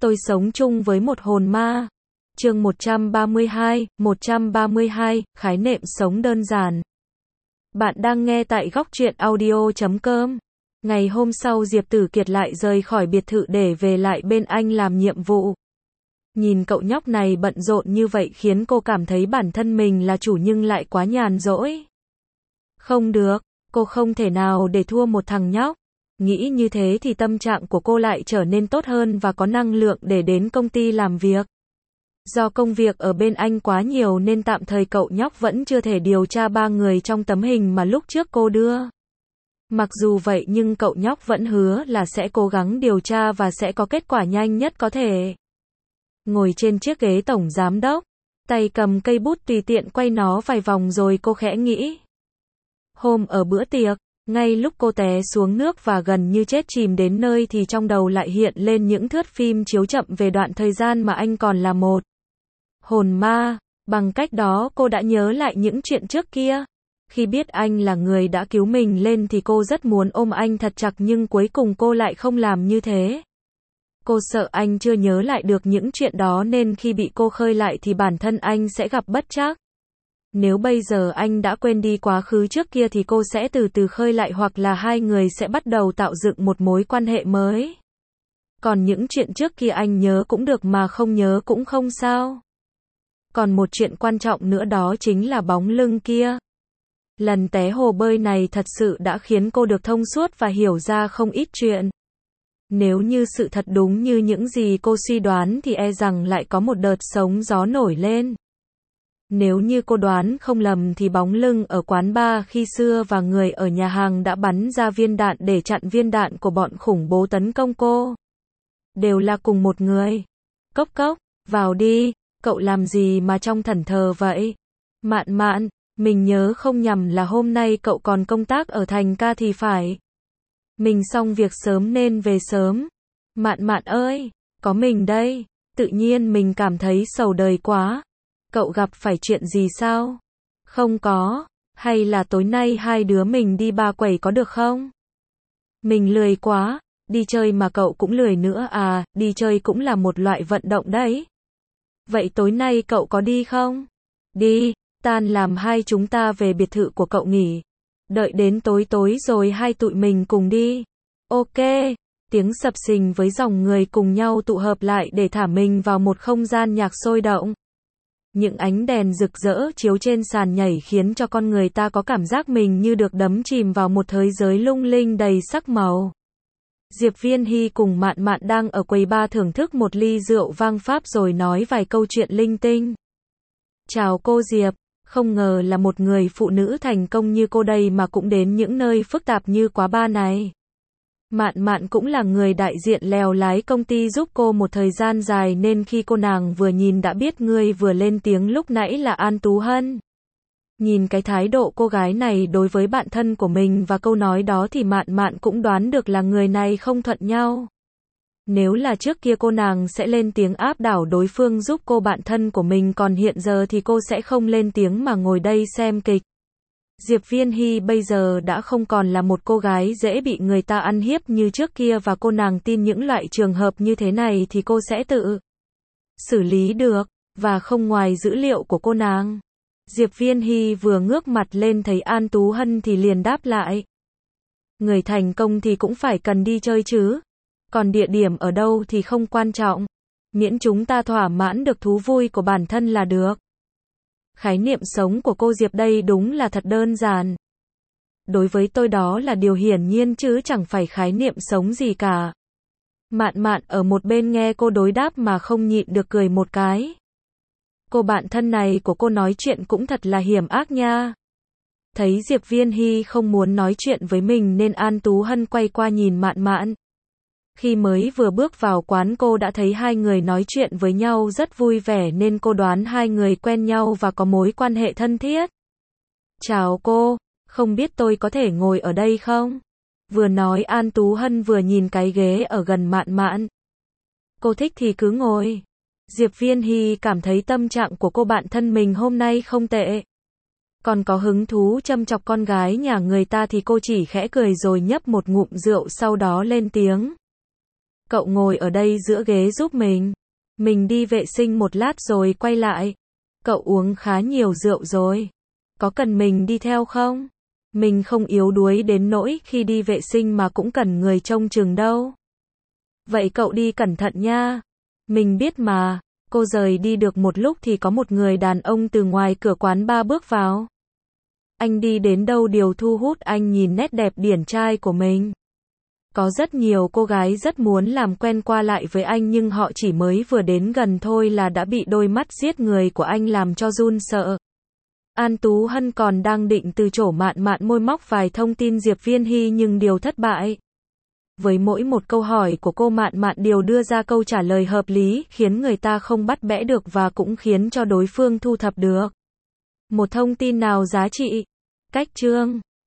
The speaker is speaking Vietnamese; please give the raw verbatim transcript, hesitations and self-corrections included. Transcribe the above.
Tôi sống chung với một hồn ma. Chương một trăm ba mươi hai, một trăm ba mươi hai, khái niệm sống đơn giản. Bạn đang nghe tại góc truyện audio chấm com. Ngày hôm sau Diệp Tử Kiệt lại rời khỏi biệt thự để về lại bên anh làm nhiệm vụ. Nhìn cậu nhóc này bận rộn như vậy khiến cô cảm thấy bản thân mình là chủ nhưng lại quá nhàn rỗi. Không được, cô không thể nào để thua một thằng nhóc. Nghĩ như thế thì tâm trạng của cô lại trở nên tốt hơn và có năng lượng để đến công ty làm việc. Do công việc ở bên anh quá nhiều nên tạm thời cậu nhóc vẫn chưa thể điều tra ba người trong tấm hình mà lúc trước cô đưa. Mặc dù vậy nhưng cậu nhóc vẫn hứa là sẽ cố gắng điều tra và sẽ có kết quả nhanh nhất có thể. Ngồi trên chiếc ghế tổng giám đốc, tay cầm cây bút tùy tiện quay nó vài vòng rồi cô khẽ nghĩ. Hôm ở bữa tiệc, ngay lúc cô té xuống nước và gần như chết chìm đến nơi thì trong đầu lại hiện lên những thước phim chiếu chậm về đoạn thời gian mà anh còn là một hồn ma. Bằng cách đó cô đã nhớ lại những chuyện trước kia. Khi biết anh là người đã cứu mình lên thì cô rất muốn ôm anh thật chặt nhưng cuối cùng cô lại không làm như thế. Cô sợ anh chưa nhớ lại được những chuyện đó nên khi bị cô khơi lại thì bản thân anh sẽ gặp bất trắc. Nếu bây giờ anh đã quên đi quá khứ trước kia thì cô sẽ từ từ khơi lại hoặc là hai người sẽ bắt đầu tạo dựng một mối quan hệ mới. Còn những chuyện trước kia anh nhớ cũng được mà không nhớ cũng không sao. Còn một chuyện quan trọng nữa đó chính là bóng lưng kia. Lần té hồ bơi này thật sự đã khiến cô được thông suốt và hiểu ra không ít chuyện. Nếu như sự thật đúng như những gì cô suy đoán thì e rằng lại có một đợt sóng gió nổi lên. Nếu như cô đoán không lầm thì bóng lưng ở quán bar khi xưa và người ở nhà hàng đã bắn ra viên đạn để chặn viên đạn của bọn khủng bố tấn công cô. Đều là cùng một người. Cốc cốc, vào đi, cậu làm gì mà trông thẫn thờ vậy? Mạn Mạn, mình nhớ không nhầm là hôm nay cậu còn công tác ở thành ca thì phải. Mình xong việc sớm nên về sớm. Mạn Mạn ơi, có mình đây. Tự nhiên mình cảm thấy sầu đời quá. Cậu gặp phải chuyện gì sao? Không có, hay là tối nay hai đứa mình đi ba quẩy có được không? Mình lười quá, đi chơi mà cậu cũng lười nữa à, đi chơi cũng là một loại vận động đấy. Vậy tối nay cậu có đi không? Đi, tan làm hai chúng ta về biệt thự của cậu nghỉ. Đợi đến tối tối rồi hai tụi mình cùng đi. Ok, tiếng sập sình với dòng người cùng nhau tụ hợp lại để thả mình vào một không gian nhạc sôi động. Những ánh đèn rực rỡ chiếu trên sàn nhảy khiến cho con người ta có cảm giác mình như được đắm chìm vào một thế giới lung linh đầy sắc màu. Diệp Viên Hy cùng Mạn Mạn đang ở quầy bar thưởng thức một ly rượu vang Pháp rồi nói vài câu chuyện linh tinh. Chào cô Diệp, không ngờ là một người phụ nữ thành công như cô đây mà cũng đến những nơi phức tạp như quá bar này. Mạn Mạn cũng là người đại diện lèo lái công ty giúp cô một thời gian dài nên khi cô nàng vừa nhìn đã biết người vừa lên tiếng lúc nãy là An Tú Hân. Nhìn cái thái độ cô gái này đối với bạn thân của mình và câu nói đó thì Mạn Mạn cũng đoán được là người này không thuận nhau. Nếu là trước kia cô nàng sẽ lên tiếng áp đảo đối phương giúp cô bạn thân của mình còn hiện giờ thì cô sẽ không lên tiếng mà ngồi đây xem kịch. Diệp Viên Hy bây giờ đã không còn là một cô gái dễ bị người ta ăn hiếp như trước kia và cô nàng tin những loại trường hợp như thế này thì cô sẽ tự xử lý được, và không ngoài dữ liệu của cô nàng. Diệp Viên Hy vừa ngước mặt lên thấy An Tú Hân thì liền đáp lại. Người thành công thì cũng phải cần đi chơi chứ. Còn địa điểm ở đâu thì không quan trọng. Miễn chúng ta thỏa mãn được thú vui của bản thân là được. Khái niệm sống của cô Diệp đây đúng là thật đơn giản. Đối với tôi đó là điều hiển nhiên chứ chẳng phải khái niệm sống gì cả. Mạn Mạn ở một bên nghe cô đối đáp mà không nhịn được cười một cái. Cô bạn thân này của cô nói chuyện cũng thật là hiểm ác nha. Thấy Diệp Viên Hy không muốn nói chuyện với mình nên An Tú Hân quay qua nhìn Mạn Mạn. Khi mới vừa bước vào quán cô đã thấy hai người nói chuyện với nhau rất vui vẻ nên cô đoán hai người quen nhau và có mối quan hệ thân thiết. Chào cô, không biết tôi có thể ngồi ở đây không? Vừa nói An Tú Hân vừa nhìn cái ghế ở gần Mạn Mạn. Cô thích thì cứ ngồi. Diệp Viên Hy cảm thấy tâm trạng của cô bạn thân mình hôm nay không tệ. Còn có hứng thú châm chọc con gái nhà người ta thì cô chỉ khẽ cười rồi nhấp một ngụm rượu sau đó lên tiếng. Cậu ngồi ở đây giữa ghế giúp mình. Mình đi vệ sinh một lát rồi quay lại. Cậu uống khá nhiều rượu rồi. Có cần mình đi theo không? Mình không yếu đuối đến nỗi khi đi vệ sinh mà cũng cần người trông chừng đâu. Vậy cậu đi cẩn thận nha. Mình biết mà. Cô rời đi được một lúc thì có một người đàn ông từ ngoài cửa quán bar bước vào. Anh đi đến đâu điều thu hút anh nhìn nét đẹp điển trai của mình. Có rất nhiều cô gái rất muốn làm quen qua lại với anh nhưng họ chỉ mới vừa đến gần thôi là đã bị đôi mắt giết người của anh làm cho run sợ. An Tú Hân còn đang định từ chỗ Mạn Mạn môi móc vài thông tin Diệp Viên Hy nhưng điều thất bại. Với mỗi một câu hỏi của cô Mạn Mạn đều đưa ra câu trả lời hợp lý, khiến người ta không bắt bẽ được và cũng khiến cho đối phương thu thập được một thông tin nào giá trị. Cách chương